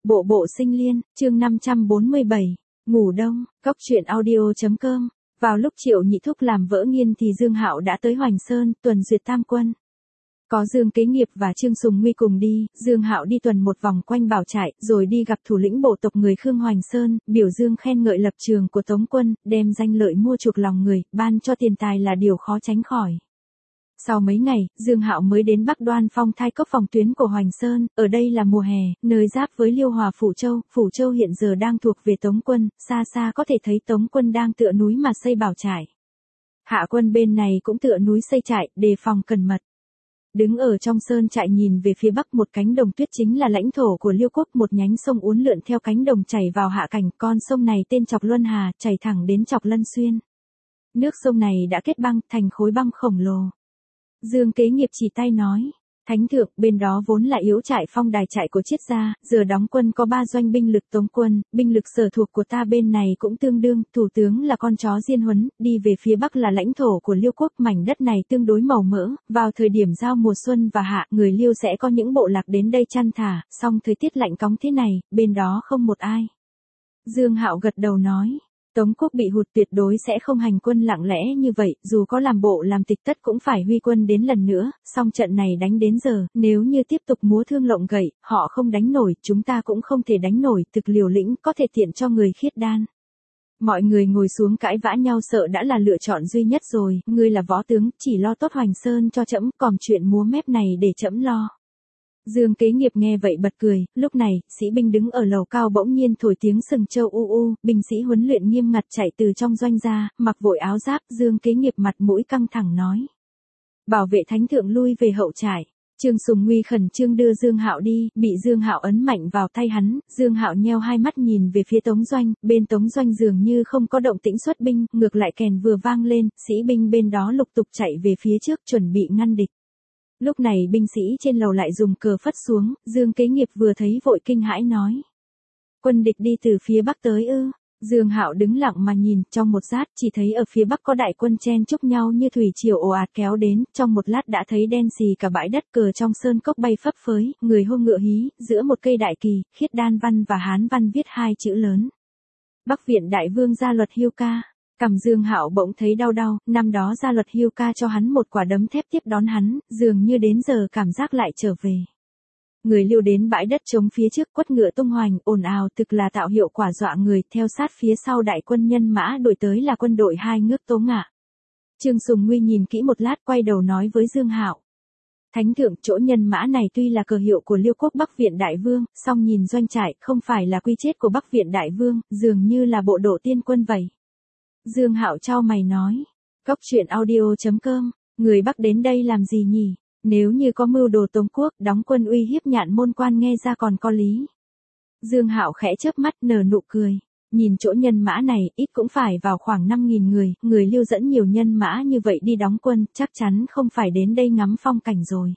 Bộ bộ sinh liên, chương 547, ngủ đông, góc truyện audio.com. Vào lúc Triệu Nhị Thúc làm vỡ nghiên thì Dương Hạo đã tới Hoành Sơn, tuần duyệt tam quân. Có Dương Kế Nghiệp và Trương Sùng Nguy cùng đi, Dương Hạo đi tuần một vòng quanh bảo trại, rồi đi gặp thủ lĩnh bộ tộc người Khương Hoành Sơn, biểu dương khen ngợi lập trường của Tống quân, đem danh lợi mua chuộc lòng người, ban cho tiền tài là điều khó tránh khỏi. Sau mấy ngày, Dương Hạo mới đến Bắc Đoan Phong thai cốc phòng tuyến của Hoành Sơn, ở đây là mùa hè, nơi giáp với Liêu Hòa Phủ Châu hiện giờ đang thuộc về Tống quân, xa xa có thể thấy Tống quân đang tựa núi mà xây bảo trại. Hạ quân bên này cũng tựa núi xây trại, đề phòng cẩn mật. Đứng ở trong sơn trại nhìn về phía bắc một cánh đồng tuyết chính là lãnh thổ của Liêu quốc, một nhánh sông uốn lượn theo cánh đồng chảy vào hạ cảnh, con sông này tên Chọc Luân Hà, chảy thẳng đến Chọc Lân Xuyên. Nước sông này đã kết băng thành khối băng khổng lồ. Dương Kế Nghiệp chỉ tay nói, Thánh thượng, bên đó vốn là yếu trại phong đài trại của Triết gia, giờ đóng quân có 3 doanh binh lực Tống quân, binh lực sở thuộc của ta bên này cũng tương đương, thủ tướng là con chó Diên Huấn, đi về phía bắc là lãnh thổ của Liêu quốc, mảnh đất này tương đối màu mỡ, vào thời điểm giao mùa xuân và hạ, người Liêu sẽ có những bộ lạc đến đây chăn thả, song thời tiết lạnh cóng thế này, bên đó không một ai. Dương Hạo gật đầu nói, Tống quốc bị hụt tuyệt đối sẽ không hành quân lặng lẽ như vậy, dù có làm bộ làm tịch tất cũng phải huy quân đến lần nữa, song trận này đánh đến giờ, nếu như tiếp tục múa thương lộng gậy, họ không đánh nổi, chúng ta cũng không thể đánh nổi, thực liều lĩnh có thể tiện cho người khiết đan. Mọi người ngồi xuống cãi vã nhau sợ đã là lựa chọn duy nhất rồi, ngươi là võ tướng, chỉ lo tốt Hoành Sơn cho trẫm, còn chuyện múa mép này để trẫm lo. Dương Kế Nghiệp nghe vậy bật cười, lúc này, sĩ binh đứng ở lầu cao bỗng nhiên thổi tiếng sừng châu u u, binh sĩ huấn luyện nghiêm ngặt chạy từ trong doanh ra, mặc vội áo giáp, Dương Kế Nghiệp mặt mũi căng thẳng nói. Bảo vệ thánh thượng lui về hậu trại. Trương Sùng Nguy khẩn trương đưa Dương Hạo đi, bị Dương Hạo ấn mạnh vào tay hắn, Dương Hạo nheo hai mắt nhìn về phía Tống doanh, bên Tống doanh dường như không có động tĩnh xuất binh, ngược lại kèn vừa vang lên, sĩ binh bên đó lục tục chạy về phía trước chuẩn bị ngăn địch. Lúc này binh sĩ trên lầu lại dùng cờ phất xuống, Dương Kế Nghiệp vừa thấy vội kinh hãi nói. Quân địch đi từ phía bắc tới ư? Dương Hạo đứng lặng mà nhìn, trong một lát chỉ thấy ở phía bắc có đại quân chen chúc nhau như thủy triều ồ ạt kéo đến, trong một lát đã thấy đen xì cả bãi đất, cờ trong sơn cốc bay phấp phới, người hô ngựa hí, giữa một cây đại kỳ, khiết đan văn và hán văn viết 2 chữ lớn. Bắc viện đại vương gia luật Hiêu ca. Cằm Dương Hạo bỗng thấy đau đau, năm đó gia luật Hiêu ca cho hắn một quả đấm thép tiếp đón hắn, dường như đến giờ cảm giác lại trở về. Người Liêu đến bãi đất trống phía trước, quất ngựa tung hoành, ồn ào, thực là tạo hiệu quả dọa người, theo sát phía sau đại quân nhân mã đổi tới là quân đội 2 ngước Tố Ngạ. Trương Sùng Nguy nhìn kỹ một lát quay đầu nói với Dương Hạo. Thánh thượng, chỗ nhân mã này tuy là cờ hiệu của Liêu quốc Bắc viện đại vương, song nhìn doanh trại, không phải là quy chết của Bắc viện đại vương, dường như là bộ độ tiên quân vậy. Dương Hạo chau mày nói, góc truyện audio.com, người Bắc đến đây làm gì nhỉ? Nếu như có mưu đồ Tống quốc, đóng quân uy hiếp Nhạn Môn quan nghe ra còn có lý. Dương Hạo khẽ chớp mắt nở nụ cười, nhìn chỗ nhân mã này, ít cũng phải vào khoảng 5.000 người, người Liêu dẫn nhiều nhân mã như vậy đi đóng quân, chắc chắn không phải đến đây ngắm phong cảnh rồi.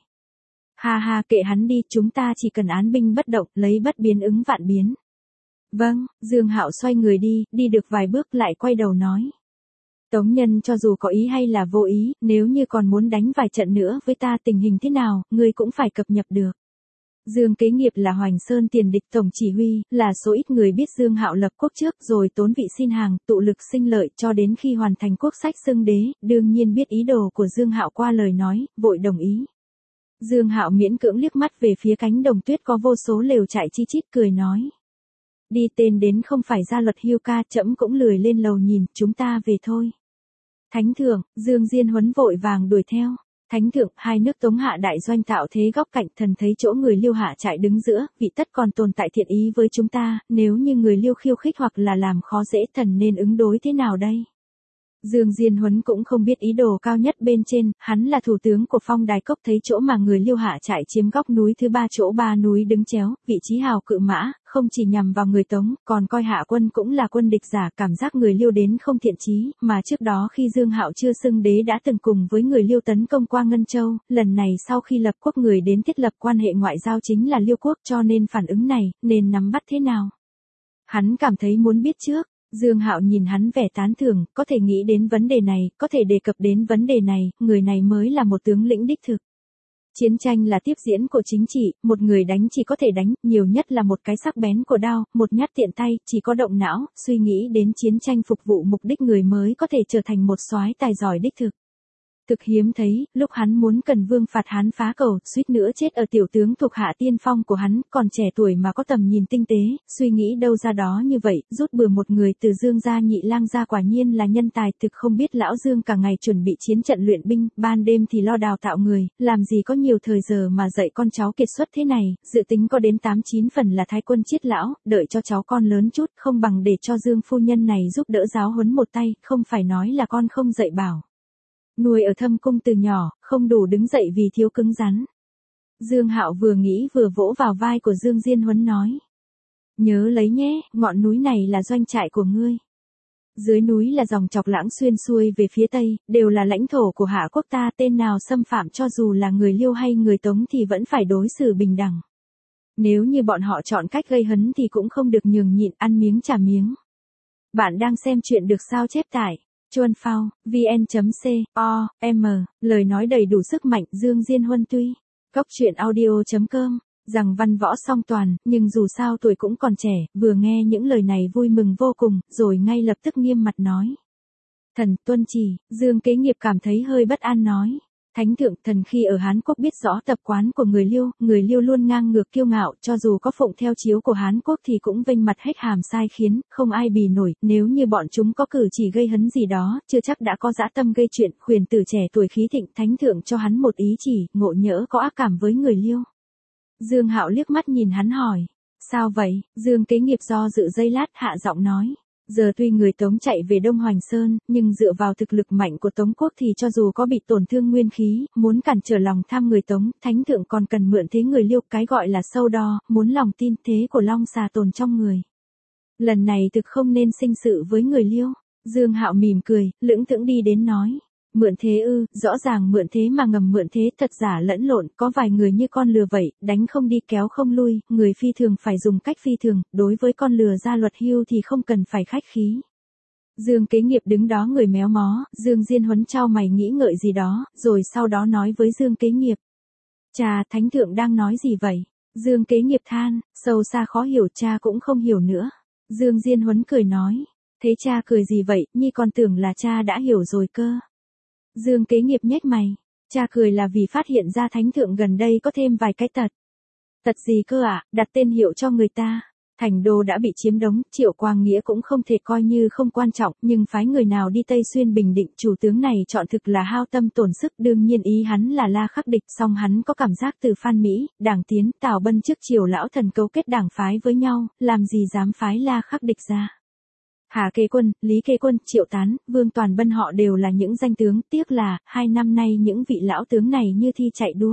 Ha ha, kệ hắn đi, chúng ta chỉ cần án binh bất động, lấy bất biến ứng vạn biến. Vâng, Dương Hạo xoay người đi được vài bước lại quay đầu nói. Tống nhân cho dù có ý hay là vô ý, nếu như còn muốn đánh vài trận nữa với ta tình hình thế nào, ngươi cũng phải cập nhật được. Dương Kế Nghiệp là Hoành Sơn tiền địch tổng chỉ huy, là số ít người biết Dương Hạo lập quốc trước rồi tốn vị xin hàng, tụ lực sinh lợi cho đến khi hoàn thành quốc sách xưng đế, đương nhiên biết ý đồ của Dương Hạo qua lời nói, vội đồng ý. Dương Hạo miễn cưỡng liếc mắt về phía cánh đồng tuyết có vô số lều trại chi chít cười nói. Đi tên đến không phải gia luật Hiêu ca, trẫm cũng lười lên lầu nhìn, chúng ta về thôi. Thánh thượng, Dương Diên Huấn vội vàng đuổi theo. Thánh thượng, 2 nước Tống hạ đại doanh tạo thế góc cạnh, thần thấy chỗ người Liêu hạ trại đứng giữa, vị tất còn tồn tại thiện ý với chúng ta, nếu như người Liêu khiêu khích hoặc là làm khó dễ thần nên ứng đối thế nào đây? Dương Diên Huấn cũng không biết ý đồ cao nhất bên trên, hắn là thủ tướng của phong đài cốc, thấy chỗ mà người Liêu hạ trại chiếm góc núi thứ 3 chỗ 3 núi đứng chéo, vị trí hào cự mã, không chỉ nhằm vào người Tống, còn coi hạ quân cũng là quân địch giả, cảm giác người Liêu đến không thiện chí, mà trước đó khi Dương Hạo chưa xưng đế đã từng cùng với người Liêu tấn công qua Ngân Châu, lần này sau khi lập quốc người đến thiết lập quan hệ ngoại giao chính là Liêu quốc, cho nên phản ứng này, nên nắm bắt thế nào? Hắn cảm thấy muốn biết trước. Dương Hạo nhìn hắn vẻ tán thưởng, có thể nghĩ đến vấn đề này, có thể đề cập đến vấn đề này, người này mới là một tướng lĩnh đích thực. Chiến tranh là tiếp diễn của chính trị, một người đánh chỉ có thể đánh, nhiều nhất là một cái sắc bén của đao, một nhát tiện tay, chỉ có động não, suy nghĩ đến chiến tranh phục vụ mục đích người mới có thể trở thành một soái tài giỏi đích thực. Thực hiếm thấy, lúc hắn muốn Cần Vương phạt hắn phá cầu, suýt nữa chết ở tiểu tướng thuộc hạ tiên phong của hắn, còn trẻ tuổi mà có tầm nhìn tinh tế, suy nghĩ đâu ra đó như vậy, rút bừa một người từ Dương gia nhị lang gia quả nhiên là nhân tài, thực không biết lão Dương cả ngày chuẩn bị chiến trận luyện binh, ban đêm thì lo đào tạo người, làm gì có nhiều thời giờ mà dạy con cháu kiệt xuất thế này, dự tính có đến 8-9 phần là thái quân chiết lão, đợi cho cháu con lớn chút, không bằng để cho Dương phu nhân này giúp đỡ giáo huấn một tay, không phải nói là con không dạy bảo. Nuôi ở Thâm cung từ nhỏ, không đủ đứng dậy vì thiếu cứng rắn. Dương Hạo vừa nghĩ vừa vỗ vào vai của Dương Diên Huấn nói. Nhớ lấy nhé, ngọn núi này là doanh trại của ngươi. Dưới núi là dòng chọc lãng xuyên xuôi về phía tây, đều là lãnh thổ của Hạ quốc ta, tên nào xâm phạm cho dù là người Liêu hay người Tống thì vẫn phải đối xử bình đẳng. Nếu như bọn họ chọn cách gây hấn thì cũng không được nhường nhịn, ăn miếng trả miếng. Bạn đang xem chuyện được sao chép tải. Chuan Phao, vn.com, lời nói đầy đủ sức mạnh Dương Diên Huân tuy. Cóc truyện audio.com, rằng văn võ song toàn, nhưng dù sao tuổi cũng còn trẻ, vừa nghe những lời này vui mừng vô cùng, rồi ngay lập tức nghiêm mặt nói. Thần tuân chỉ, Dương Kế Nghiệp cảm thấy hơi bất an nói. Thánh thượng, thần khi ở Hán Quốc biết rõ tập quán của người Liêu luôn ngang ngược kiêu ngạo, cho dù có phụng theo chiếu của Hán Quốc thì cũng vênh mặt hách hàm sai khiến, không ai bì nổi, nếu như bọn chúng có cử chỉ gây hấn gì đó, chưa chắc đã có dã tâm gây chuyện, khuyển tử trẻ tuổi khí thịnh, thánh thượng cho hắn một ý chỉ, ngộ nhỡ có ác cảm với người Liêu. Dương Hạo liếc mắt nhìn hắn hỏi, sao vậy? Dương Kế Nghiệp do dự giây lát hạ giọng nói. Giờ tuy người Tống chạy về Đông Hoành Sơn, nhưng dựa vào thực lực mạnh của Tống quốc thì cho dù có bị tổn thương nguyên khí, muốn cản trở lòng tham người Tống, thánh thượng còn cần mượn thế người Liêu, cái gọi là sâu đo, muốn lòng tin thế của long xà tồn trong người. Lần này thực không nên sinh sự với người Liêu. Dương Hạo mỉm cười, lững thững đi đến nói. Mượn thế ư, rõ ràng mượn thế mà ngầm mượn thế, thật giả lẫn lộn, có vài người như con lừa vậy, đánh không đi kéo không lui, người phi thường phải dùng cách phi thường, đối với con lừa ra luật hưu thì không cần phải khách khí. Dương Kế Nghiệp đứng đó người méo mó, Dương Diên Huấn chau mày nghĩ ngợi gì đó, rồi sau đó nói với Dương Kế Nghiệp. Cha, thánh thượng đang nói gì vậy? Dương Kế Nghiệp than, sâu xa khó hiểu, cha cũng không hiểu nữa. Dương Diên Huấn cười nói, thế cha cười gì vậy, nhi còn tưởng là cha đã hiểu rồi cơ. Dương Kế Nghiệp nhếch mày, cha cười là vì phát hiện ra thánh thượng gần đây có thêm vài cái tật. Tật gì cơ ạ? Đặt tên hiệu cho người ta. Thành đô đã bị chiếm đóng, Triệu Quang Nghĩa cũng không thể coi như không quan trọng, nhưng phái người nào đi Tây Xuyên Bình Định, chủ tướng này chọn thực là hao tâm tổn sức, đương nhiên ý hắn là La Khắc địch, song hắn có cảm giác từ Phan Mỹ, Đảng Tiến, Tào Bân trước Triều lão thần cấu kết đảng phái với nhau, làm gì dám phái La Khắc địch ra. Hà Kế Quân, Lý Kế Quân, Triệu Tán, Vương Toàn Bân họ đều là những danh tướng, tiếc là, 2 năm nay những vị lão tướng này như thi chạy đua.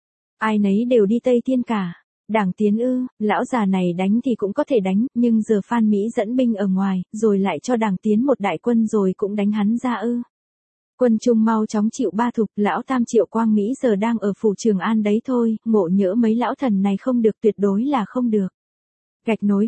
Ai nấy đều đi Tây Thiên cả. Đảng Tiến ư, lão già này đánh thì cũng có thể đánh, nhưng giờ Phan Mỹ dẫn binh ở ngoài, rồi lại cho Đảng Tiến một đại quân rồi cũng đánh hắn ra ư. Quân Trung mau chóng chịu ba thục, lão tam Triệu Quang Mỹ giờ đang ở phủ Trường An đấy thôi, ngộ nhỡ mấy lão thần này không được, tuyệt đối là không được. Gạch nối.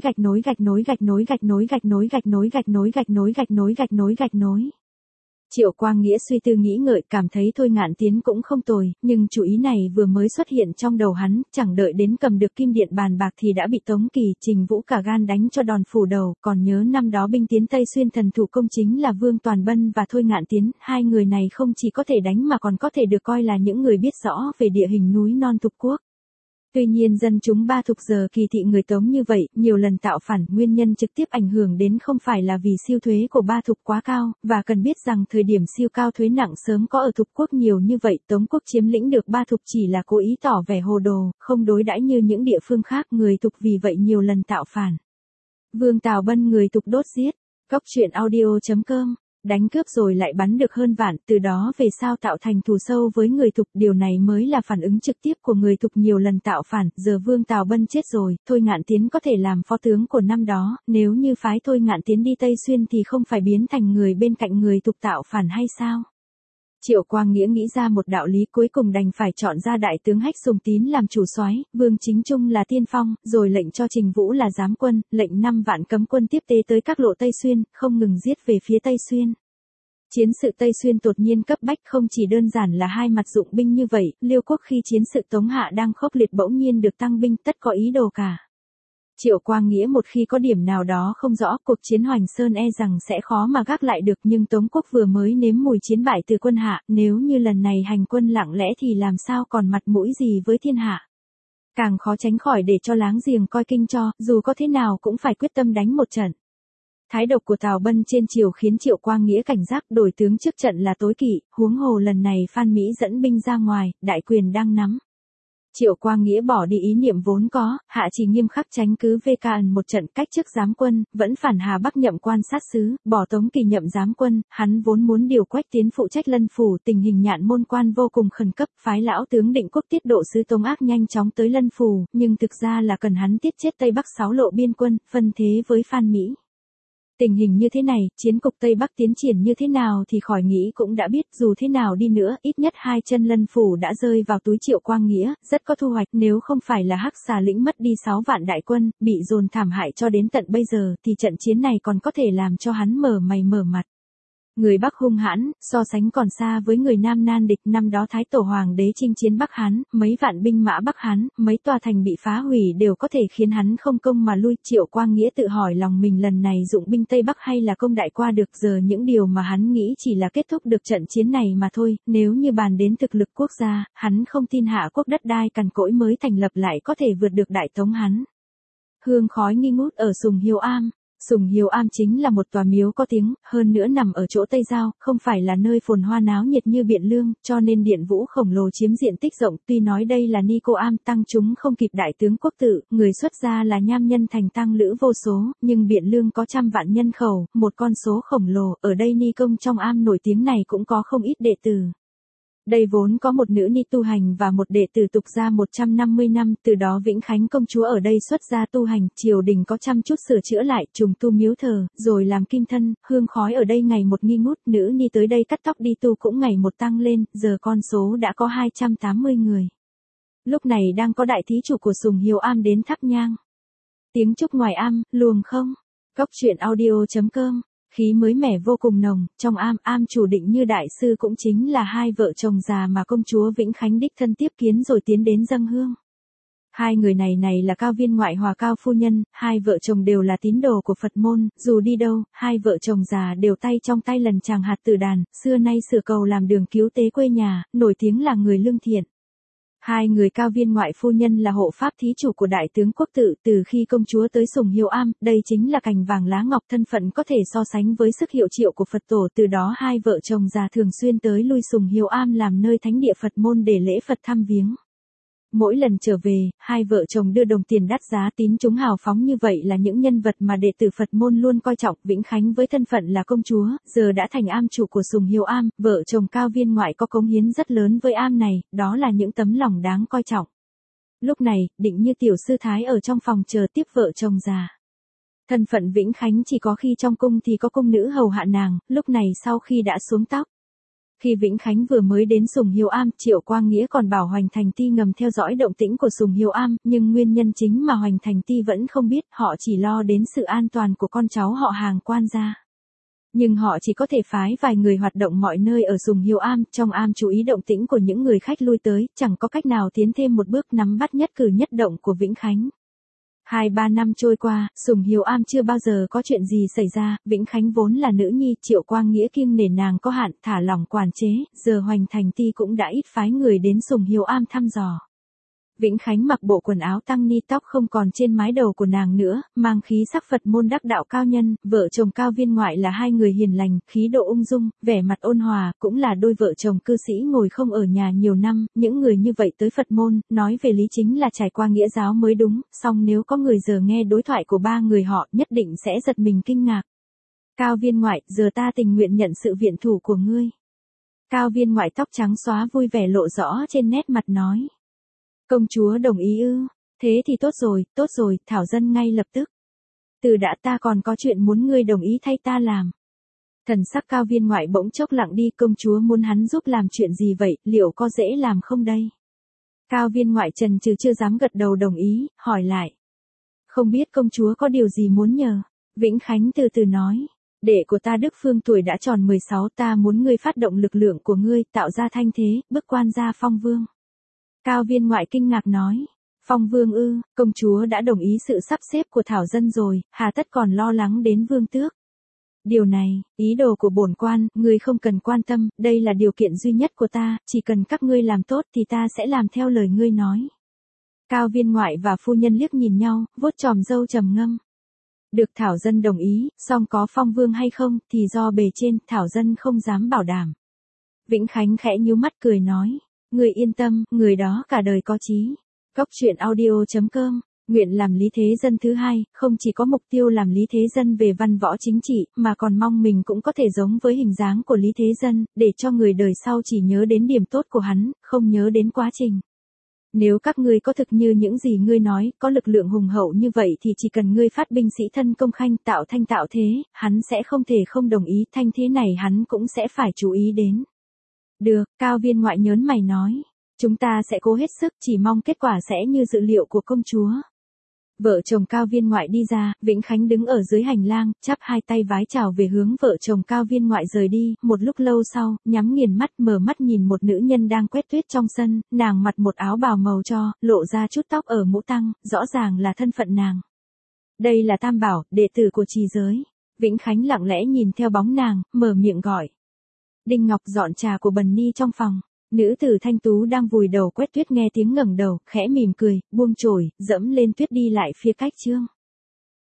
Triệu Quang Nghĩa suy tư nghĩ ngợi, cảm thấy Thôi Ngạn Tiến cũng không tồi, nhưng chủ ý này vừa mới xuất hiện trong đầu hắn, chẳng đợi đến cầm được kim điện bàn bạc thì đã bị Tống Kỳ, Trình Vũ cả gan đánh cho đòn phủ đầu, còn nhớ năm đó binh tiến Tây Xuyên thần thủ công chính là Vương Toàn Bân và Thôi Ngạn Tiến, hai người này không chỉ có thể đánh mà còn có thể được coi là những người biết rõ về địa hình núi non Thục Quốc. Tuy nhiên dân chúng ba thục giờ kỳ thị người Tống như vậy, nhiều lần tạo phản, nguyên nhân trực tiếp ảnh hưởng đến không phải là vì siêu thuế của ba thục quá cao, và cần biết rằng thời điểm siêu cao thuế nặng sớm có ở Thục Quốc nhiều như vậy, Tống Quốc chiếm lĩnh được ba thục chỉ là cố ý tỏ vẻ hồ đồ, không đối đãi như những địa phương khác, người Thục vì vậy nhiều lần tạo phản. Vương Tào Bân người Thục đốt giết, cóc truyện audio.com. Đánh cướp rồi lại bắn được hơn vạn, từ đó về sau tạo thành thù sâu với người Thục, điều này mới là phản ứng trực tiếp của người Thục nhiều lần tạo phản, giờ Vương Tào Bân chết rồi, Thôi Ngạn Tiến có thể làm phó tướng của năm đó, nếu như phái Thôi Ngạn Tiến đi Tây Xuyên thì không phải biến thành người bên cạnh người Thục tạo phản hay sao? Triệu Quang Nghĩa nghĩ ra một đạo lý, cuối cùng đành phải chọn ra đại tướng Hách Sùng Tín làm chủ soái, Vương Chính Trung là tiên phong, rồi lệnh cho Trình Vũ là giám quân, lệnh 5 vạn cấm quân tiếp tế tới các lộ Tây Xuyên, không ngừng giết về phía Tây Xuyên. Chiến sự Tây Xuyên đột nhiên cấp bách không chỉ đơn giản là hai mặt dụng binh như vậy, Liêu quốc khi chiến sự Tống Hạ đang khốc liệt bỗng nhiên được tăng binh tất có ý đồ cả. Triệu Quang Nghĩa một khi có điểm nào đó không rõ, cuộc chiến Hoành Sơn e rằng sẽ khó mà gác lại được, nhưng Tống quốc vừa mới nếm mùi chiến bại từ quân Hạ, nếu như lần này hành quân lặng lẽ thì làm sao còn mặt mũi gì với thiên hạ. Càng khó tránh khỏi để cho láng giềng coi kinh cho, dù có thế nào cũng phải quyết tâm đánh một trận. Thái độc của Tào Bân trên triều khiến Triệu Quang Nghĩa cảnh giác, đổi tướng trước trận là tối kỵ, huống hồ lần này Phan Mỹ dẫn binh ra ngoài, đại quyền đang nắm. Triệu Quang Nghĩa bỏ đi ý niệm vốn có, hạ chỉ nghiêm khắc tránh cứ VKN một trận, cách chức giám quân, vẫn phản Hà Bắc nhậm quan sát sứ, bỏ Tống Kỳ nhậm giám quân, hắn vốn muốn điều Quách Tiến phụ trách Lân phủ, tình hình Nhạn Môn quan vô cùng khẩn cấp, phái lão tướng Định Quốc tiết độ sứ Tống Ác nhanh chóng tới Lân phủ, nhưng thực ra là cần hắn tiết chết Tây Bắc 6 lộ biên quân, phân thế với Phan Mỹ. Tình hình như thế này, chiến cục Tây Bắc tiến triển như thế nào thì khỏi nghĩ cũng đã biết, dù thế nào đi nữa, ít nhất hai chân Lân phủ đã rơi vào túi Triệu Quang Nghĩa, rất có thu hoạch, nếu không phải là Hắc Xà lĩnh mất đi 6 vạn đại quân, bị dồn thảm hại cho đến tận bây giờ, thì trận chiến này còn có thể làm cho hắn mở mày mở mặt. Người Bắc hung hãn, so sánh còn xa với người Nam nan địch, năm đó Thái Tổ Hoàng đế chinh chiến Bắc Hán, mấy vạn binh mã Bắc Hán, mấy tòa thành bị phá hủy đều có thể khiến hắn không công mà lui. Triệu Quang Nghĩa tự hỏi lòng mình lần này dụng binh Tây Bắc hay là công đại qua được, giờ những điều mà hắn nghĩ chỉ là kết thúc được trận chiến này mà thôi, nếu như bàn đến thực lực quốc gia, hắn không tin Hạ quốc đất đai cằn cỗi mới thành lập lại có thể vượt được Đại Tống hắn. Hương khói nghi ngút ở Sùng Hiếu Am. Sùng Hiếu Am chính là một tòa miếu có tiếng, hơn nữa nằm ở chỗ Tây Giao, không phải là nơi phồn hoa náo nhiệt như Biện Lương, cho nên điện vũ khổng lồ chiếm diện tích rộng, tuy nói đây là Ni Cô Am tăng chúng không kịp đại tướng quốc tự, người xuất gia là nham nhân thành tăng lữ vô số, nhưng Biện Lương có trăm vạn nhân khẩu, một con số khổng lồ, ở đây Ni công trong am nổi tiếng này cũng có không ít đệ tử. Đây vốn có một nữ ni tu hành và một đệ tử tục gia 150 năm, từ đó Vĩnh Khánh công chúa ở đây xuất gia tu hành, triều đình có chăm chút sửa chữa lại, trùng tu miếu thờ, rồi làm kim thân, hương khói ở đây ngày một nghi ngút, nữ ni tới đây cắt tóc đi tu cũng ngày một tăng lên, giờ con số đã có 280 người. Lúc này đang có đại thí chủ của Sùng Hiếu Am đến thắp nhang. Tiếng trúc ngoài am, luồng không? Cóc truyện audio.com. Khí mới mẻ vô cùng nồng, trong am chủ định như đại sư cũng chính là hai vợ chồng già mà công chúa Vĩnh Khánh đích thân tiếp kiến rồi tiến đến dâng hương. Hai người này là Cao Viên Ngoại Hòa Cao Phu Nhân, hai vợ chồng đều là tín đồ của Phật môn, dù đi đâu, hai vợ chồng già đều tay trong tay lần chàng hạt tử đàn, xưa nay sửa cầu làm đường cứu tế quê nhà, nổi tiếng là người lương thiện. Hai người Cao Viên Ngoại Phu Nhân là hộ pháp thí chủ của đại tướng quốc tự, từ khi công chúa tới Sùng Hiếu Am, đây chính là cành vàng lá ngọc, thân phận có thể so sánh với sức hiệu triệu của Phật tổ, từ đó hai vợ chồng già thường xuyên tới lui Sùng Hiếu Am làm nơi thánh địa Phật môn để lễ Phật thăm viếng. Mỗi lần trở về, hai vợ chồng đưa đồng tiền đắt giá, tín chúng hào phóng như vậy là những nhân vật mà đệ tử Phật môn luôn coi trọng. Vĩnh Khánh với thân phận là công chúa, giờ đã thành am chủ của Sùng Hiếu Am, vợ chồng Cao Viên Ngoại có cống hiến rất lớn với am này, đó là những tấm lòng đáng coi trọng. Lúc này, Định như tiểu sư thái ở trong phòng chờ tiếp vợ chồng già. Thân phận Vĩnh Khánh chỉ có khi trong cung thì có cung nữ hầu hạ nàng, lúc này sau khi đã xuống tóc. Khi Vĩnh Khánh vừa mới đến Sùng Hiếu Am, Triệu Quang Nghĩa còn bảo Hoành Thành Ti ngầm theo dõi động tĩnh của Sùng Hiếu Am, nhưng nguyên nhân chính mà Hoành Thành Ti vẫn không biết, họ chỉ lo đến sự an toàn của con cháu họ hàng quan gia. Nhưng họ chỉ có thể phái vài người hoạt động mọi nơi ở Sùng Hiếu Am, trong am chú ý động tĩnh của những người khách lui tới, chẳng có cách nào tiến thêm một bước nắm bắt nhất cử nhất động của Vĩnh Khánh. 2-3 năm trôi qua, Sùng Hiếu Am chưa bao giờ có chuyện gì xảy ra, Vĩnh Khánh vốn là nữ nhi, Triệu Quang Nghĩa kiêng nể nàng có hạn, thả lỏng quản chế, giờ Hoành Thành Ti cũng đã ít phái người đến Sùng Hiếu Am thăm dò. Vĩnh Khánh mặc bộ quần áo tăng ni, tóc không còn trên mái đầu của nàng nữa, mang khí sắc Phật môn đắc đạo cao nhân, vợ chồng Cao Viên Ngoại là hai người hiền lành, khí độ ung dung, vẻ mặt ôn hòa, cũng là đôi vợ chồng cư sĩ ngồi không ở nhà nhiều năm, những người như vậy tới Phật môn, nói về lý chính là trải qua nghĩa giáo mới đúng, song nếu có người giờ nghe đối thoại của ba người họ, nhất định sẽ giật mình kinh ngạc. Cao Viên Ngoại, giờ ta tình nguyện nhận sự viện thủ của ngươi. Cao Viên Ngoại tóc trắng xóa vui vẻ lộ rõ trên nét mặt nói. Công chúa đồng ý ư? Thế thì tốt rồi, thảo dân ngay lập tức. Từ đã ta còn có chuyện muốn ngươi đồng ý thay ta làm. Thần sắc Cao Viên Ngoại bỗng chốc lặng đi, công chúa muốn hắn giúp làm chuyện gì vậy, liệu có dễ làm không đây? Cao Viên Ngoại chần chừ chưa dám gật đầu đồng ý, hỏi lại. Không biết công chúa có điều gì muốn nhờ? Vĩnh Khánh từ từ nói. Đệ của ta Đức Phương tuổi đã tròn 16, ta muốn ngươi phát động lực lượng của ngươi, tạo ra thanh thế, bức quan gia phong vương. Cao viên ngoại kinh ngạc nói. Phong vương ư, công chúa đã đồng ý sự sắp xếp của Thảo dân rồi, hà tất còn lo lắng đến vương tước. Điều này, ý đồ của bổn quan, ngươi không cần quan tâm, đây là điều kiện duy nhất của ta, chỉ cần các ngươi làm tốt thì ta sẽ làm theo lời ngươi nói. Cao viên ngoại và phu nhân liếc nhìn nhau, vuốt chòm râu trầm ngâm. Được Thảo dân đồng ý, song có phong vương hay không thì do bề trên, Thảo dân không dám bảo đảm. Vĩnh Khánh khẽ nhíu mắt cười nói, người yên tâm, người đó cả đời có chí. Góc truyện audio.com, nguyện làm lý thế dân thứ hai, không chỉ có mục tiêu làm lý thế dân về văn võ chính trị, mà còn mong mình cũng có thể giống với hình dáng của lý thế dân, để cho người đời sau chỉ nhớ đến điểm tốt của hắn, không nhớ đến quá trình. Nếu các ngươi có thực như những gì ngươi nói, có lực lượng hùng hậu như vậy thì chỉ cần ngươi phát binh sĩ thân công khanh tạo thanh tạo thế, hắn sẽ không thể không đồng ý, thanh thế này hắn cũng sẽ phải chú ý đến. Được, Cao viên ngoại nhớn mày nói. Chúng ta sẽ cố hết sức, chỉ mong kết quả sẽ như dự liệu của công chúa. Vợ chồng Cao viên ngoại đi ra, Vĩnh Khánh đứng ở dưới hành lang, chắp hai tay vái chào về hướng vợ chồng Cao viên ngoại rời đi, một lúc lâu sau, nhắm nghiền mắt mở mắt nhìn một nữ nhân đang quét tuyết trong sân, nàng mặc một áo bào màu tro, lộ ra chút tóc ở mũ tăng, rõ ràng là thân phận nàng. Đây là Tam Bảo, đệ tử của trì giới. Vĩnh Khánh lặng lẽ nhìn theo bóng nàng, mở miệng gọi. Đinh Ngọc dọn trà của Bần Ni trong phòng. Nữ tử thanh tú đang vùi đầu quét tuyết nghe tiếng ngẩng đầu, khẽ mỉm cười, buông chổi, dẫm lên tuyết đi lại phía cách chương.